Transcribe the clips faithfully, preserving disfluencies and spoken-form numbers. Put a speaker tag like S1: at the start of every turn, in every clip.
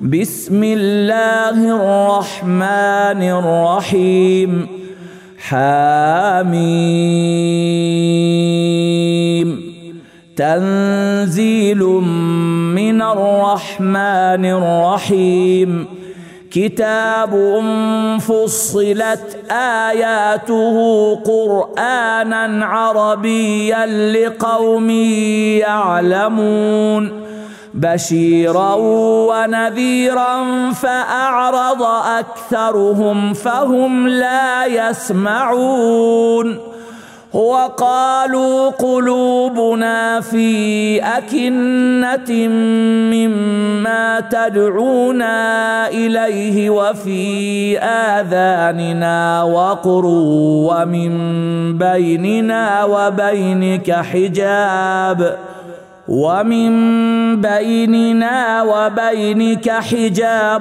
S1: بسم الله الرحمن الرحيم حميم تنزيل من الرحمن الرحيم كتاب فصلت آياته قرآنا عربيا لقوم يعلمون بشيرا ونذيرا فأعرض أكثرهم فهم لا يسمعون وقالوا قلوبنا في أكنة مما تدعونا إليه وفي آذاننا وقر ومن بيننا وبينك حجاب ومن بيننا وبينك حجاب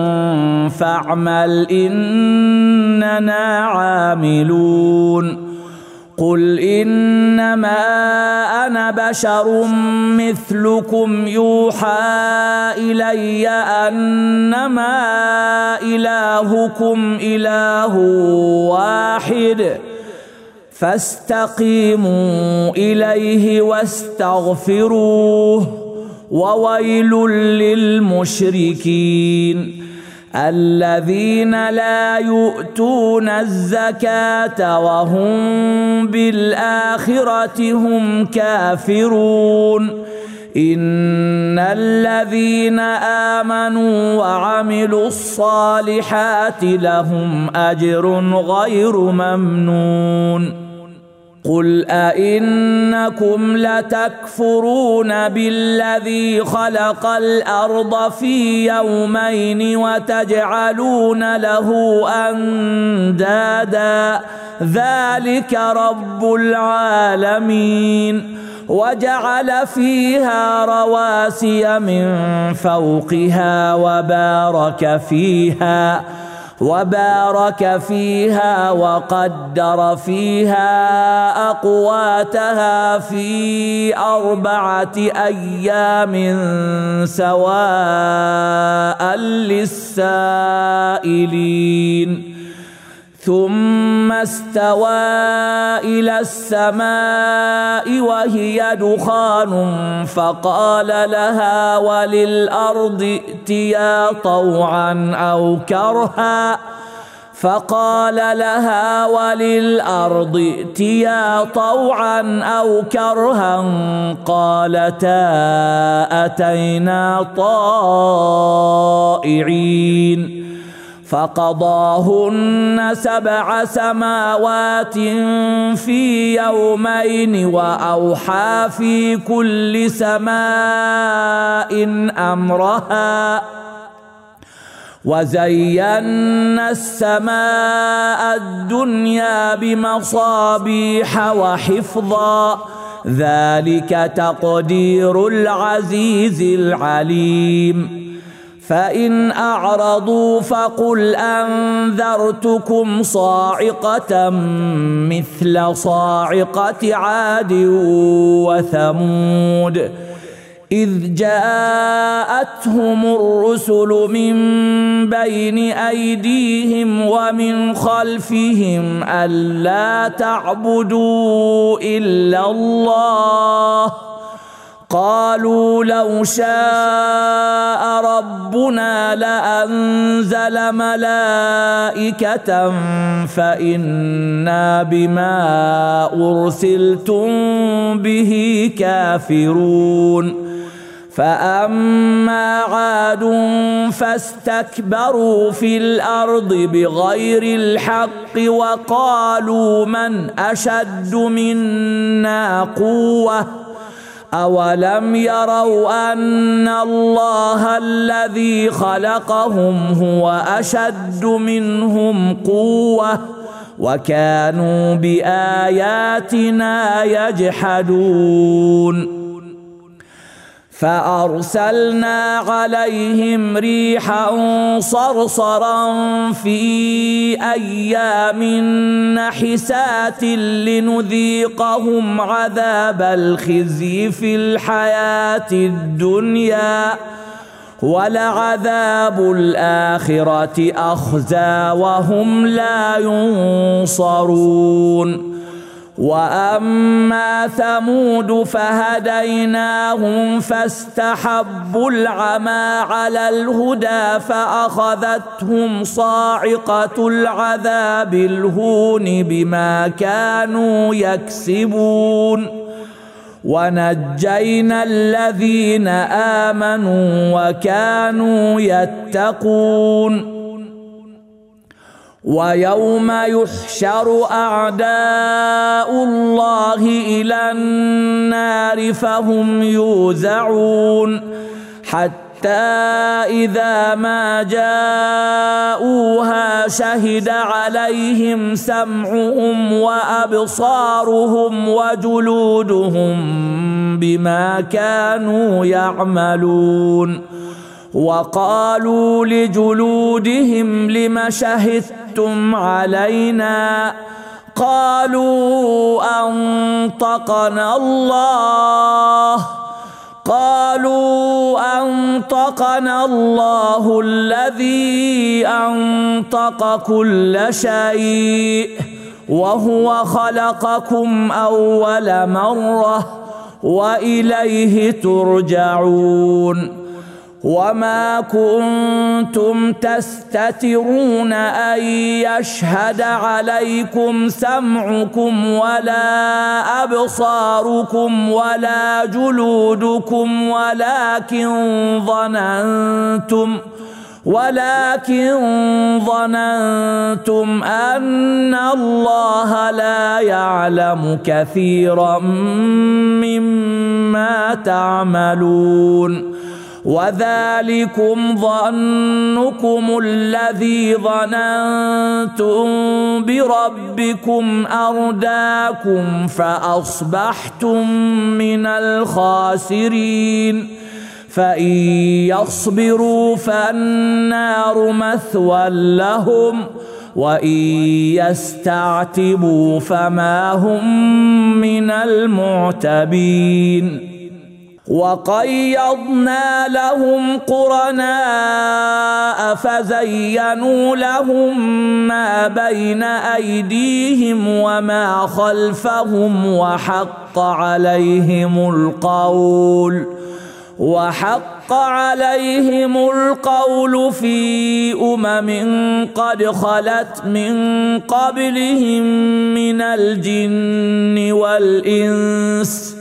S1: فاعمل إننا عاملون قل إنما أنا بشر مثلكم يوحى إلي أنما إلهكم إله واحد فاستقيموا إليه واستغفروه وويل للمشركين الذين لا يؤتون الزكاة وهم بالآخرة هم كافرون إن الذين آمنوا وعملوا الصالحات لهم أجر غير ممنون قل أئنكم لتكفرون بالذي خلق الأرض في يومين وتجعلون له أندادا ذلك رب العالمين وجعل فيها رواسي من فوقها وبارك فيها وبارك فيها وقدر فيها أقواتها في أربعة أيام سواء للسائلين ثم استوى إلى السماء وهي دخان فقال لها وللأرض ائتيا طوعا أو كرها فقال لها وللأرض ائتيا طوعا أو كرها قالتا أتينا طائعين فقضاهن سبع سماوات في يومين وأوحى في كل سماء أمرها وزينا السماء الدنيا بمصابيح وحفظا ذلك تقدير العزيز العليم فإن أعرضوا فقل أنذرتكم صاعقة مثل صاعقة عاد وثمود إذ جاءتهم الرسل من بين أيديهم ومن خلفهم ألا تعبدوا إلا الله قالوا لو شاء ربنا لأنزل ملائكة فإنا بما أرسلتم به كافرون فأما عاد فاستكبروا في الأرض بغير الحق وقالوا من أشد منا قوة أولم يروا أن الله الذي خلقهم هو أشد منهم قوة وكانوا بآياتنا يجحدون فأرسلنا عليهم ريحا صرصرا في أيام نحسات لنذيقهم عذاب الخزي في الحياة الدنيا ولعذاب الآخرة أخزى وهم لا ينصرون. وأما ثمود فهديناهم فاستحبوا العمى على الهدى فأخذتهم صاعقة العذاب الهون بما كانوا يكسبون. ونجينا الذين آمنوا وكانوا يتقون. ويوم يحشر أعداء الله إلى النار فهم يوزعون حتى إذا ما جاءوها شهد عليهم سمعهم وأبصارهم وجلودهم بما كانوا يعملون. وقالوا لجلودهم لم شهدتم علينا قالوا أنطقنا الله قالوا أنطقنا الله الذي أنطق كل شيء وهو خلقكم أول مرة وإليه ترجعون. وما كنتم تستترون أن يشهد عليكم سمعكم ولا أبصاركم ولا جلودكم ولكن ظننتم ولكن ظننتم أن الله لا يعلم كثيرا مما تعملون. وذلكم ظنكم الذي ظننتم بربكم أرداكم فأصبحتم من الخاسرين. فإن يصبروا فالنار مثوى لهم وإن يستعتبوا فما هم من المعتبين. وقيضنا لهم قرناء فزينوا لهم ما بين أيديهم وما خلفهم وحق عليهم القول وحق عليهم القول في أمم قد خلت من قبلهم من الجن والإنس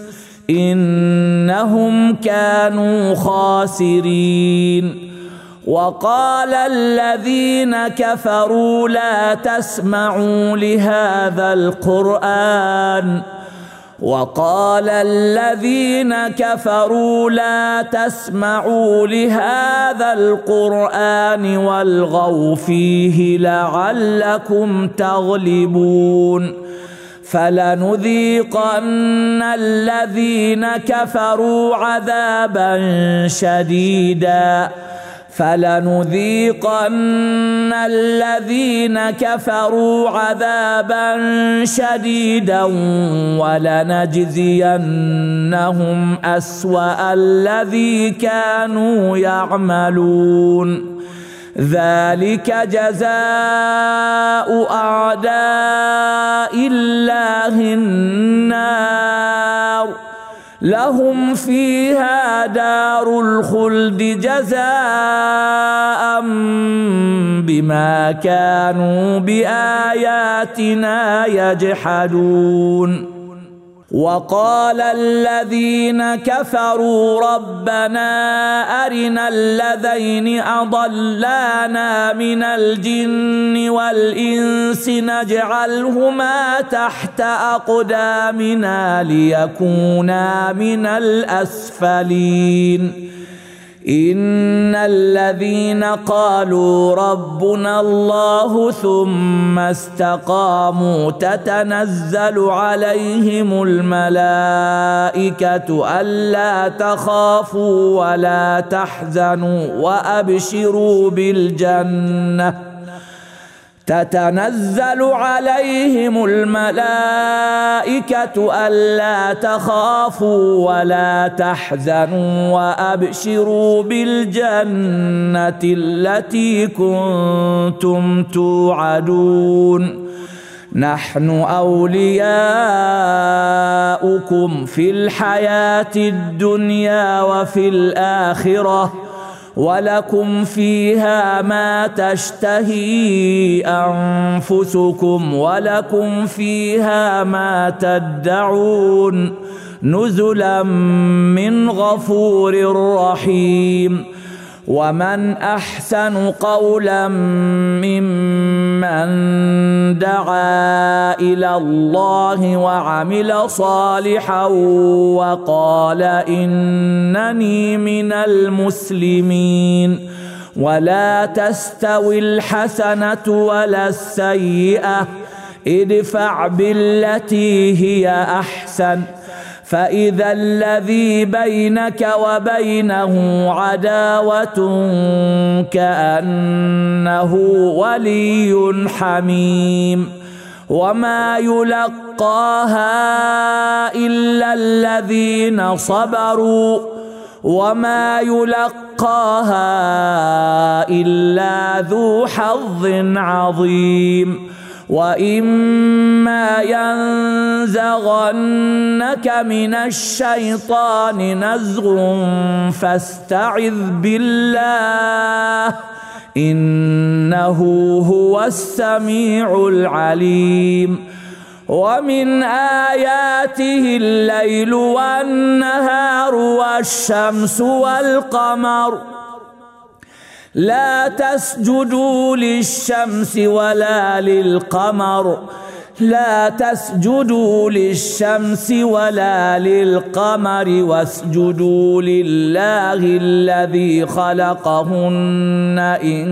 S1: إنهم كانوا خاسرين. وقال الذين كفروا لا تسمعوا لهذا القرآن وقال الذين كفروا لا تسمعوا لهذا القرآن والغوا فيه لعلكم تغلبون. فلنذيقن الذين كفروا عذابا شديدا فلنذيقن الذين كفروا عذابا شديدا ولنجزينهم أسوأ الذي كانوا يعملون. ذلك جزاء أعداء الله النار لهم فيها دار الخلد جزاء بما كانوا بآياتنا يجحدون. وقال الذين كفروا ربنا أرنا الذين أضلانا من الجن والإنس نجعلهما تحت أقدامنا ليكونا من الأسفلين. إن الذين قالوا ربنا الله ثم استقاموا تتنزل عليهم الملائكة ألا تخافوا ولا تحزنوا وأبشروا بالجنة تتنزل عليهم الملائكة ألا تخافوا ولا تحزنوا وأبشروا بالجنة التي كنتم توعدون نحن أولياؤكم في الحياة الدنيا وفي الآخرة ولكم فيها ما تشتهي أنفسكم ولكم فيها ما تدعون نزلا من غفور رحيم. ومن أحسن قولا ممن دعا إلى الله وعمل صالحا وقال إنني من المسلمين. ولا تستوي الحسنة ولا السيئة ادفع بالتي هي أحسن فإذا الذي بينك وبينه عداوة كأنه ولي حميم. وما يلقاها إلا الذين صبروا وما يلقاها إلا ذو حظ عظيم. وإما ينزغنك من الشيطان نزغ فاستعذ بالله إنه هو السميع العليم. ومن آياته الليل والنهار والشمس والقمر لا تسجدوا للشمس ولا للقمر لا تسجدوا للشمس ولا للقمر واسجدوا لله الذي خلقهن إن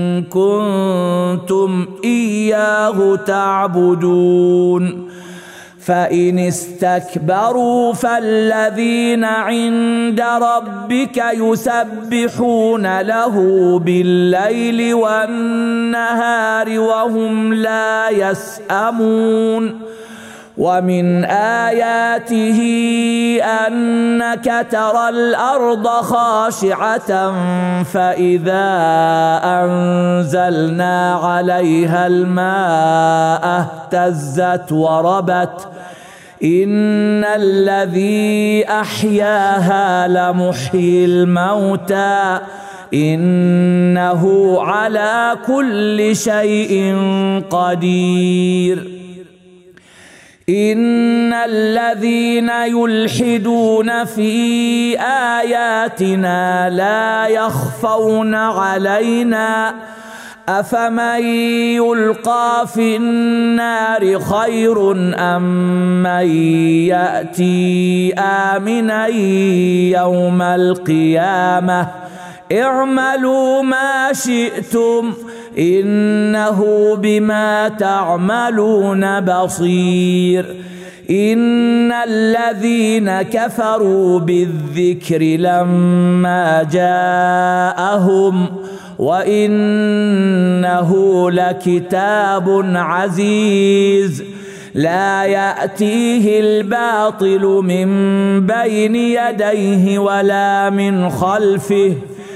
S1: كنتم إياه تعبدون. فإن استكبروا فالذين عند ربك يسبحون له بالليل والنهار وهم لا يسأمون. ومن آياته أنك ترى الأرض خاشعة فإذا أنزلنا عليها الماء اهتزت وربت إن الذي أحياها لمحيي الموتى إنه على كل شيء قدير. إن الذين يلحدون في آياتنا لا يخفون علينا أفمن يلقى في النار خير أم من يأتي آمنا يوم القيامة اعملوا ما شئتم إنه بما تعملون بصير. إن الذين كفروا بالذكر لما جاءهم وإنه لكتاب عزيز لا يأتيه الباطل من بين يديه ولا من خلفه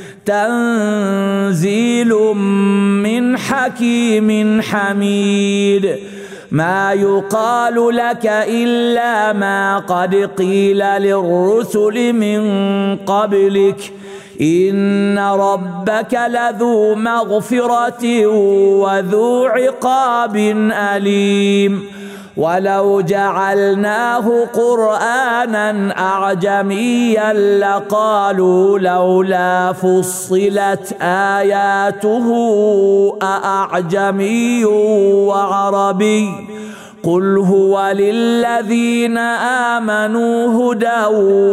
S1: تنزيل من حكيم حميد. ما يقال لك إلا ما قد قيل للرسل من قبلك إن ربك لذو مغفرة وذو عقاب أليم. ولو جعلناه قرآنا أعجميا لقالوا لولا فصلت آياته أأعجمي وعربي قل هو للذين آمنوا هدى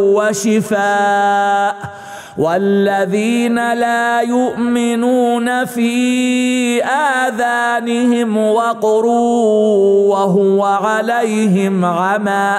S1: وشفاء والذين لا يؤمنون في آذانهم وقر وهو عليهم عمى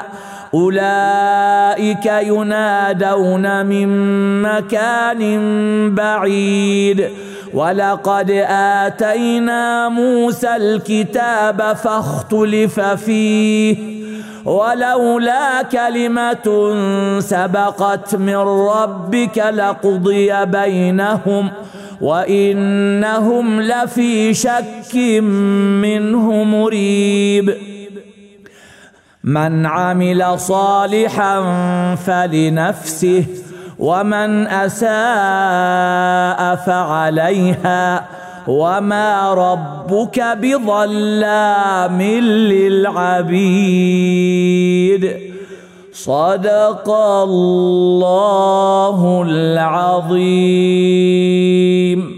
S1: أولئك ينادون من مكان بعيد ولقد آتينا موسى الكتاب فاختلف فيه ولولا كلمة سبقت من ربك لقضي بينهم وإنهم لفي شك منه مريب. من عمل صالحا فلنفسه ومن أساء فعليها وما ربك بظلام للعبيد. صدق الله العظيم.